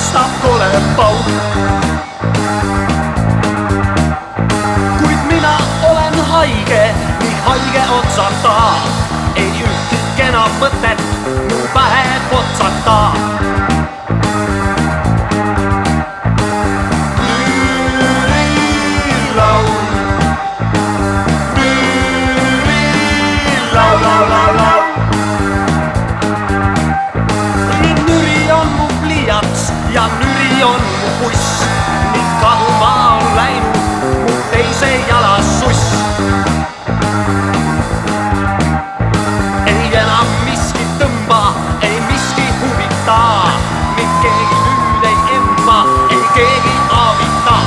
paistab kole pauk. Kuid mina olen haige, nii haige otsata, ei ühtki enam mõtet mu pähe potsata. Ja nüri on mu buss, ning kaduma on läinud mu teise jala suss. Ei enam miski tõmba, ei miski huvita, mind keegi nüüd ei emma, ei keegi aavita.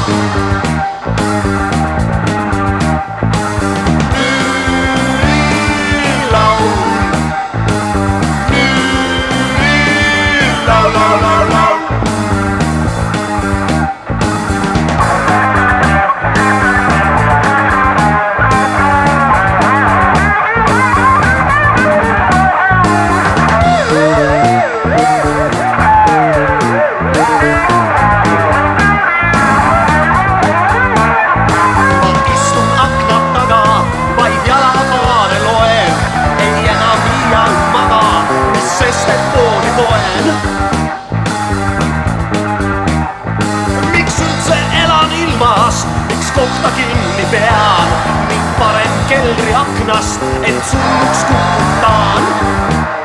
Miks üldse elan ilmas, miks kohta kinni pean ning parem keldri aknast end surnuks kukutan?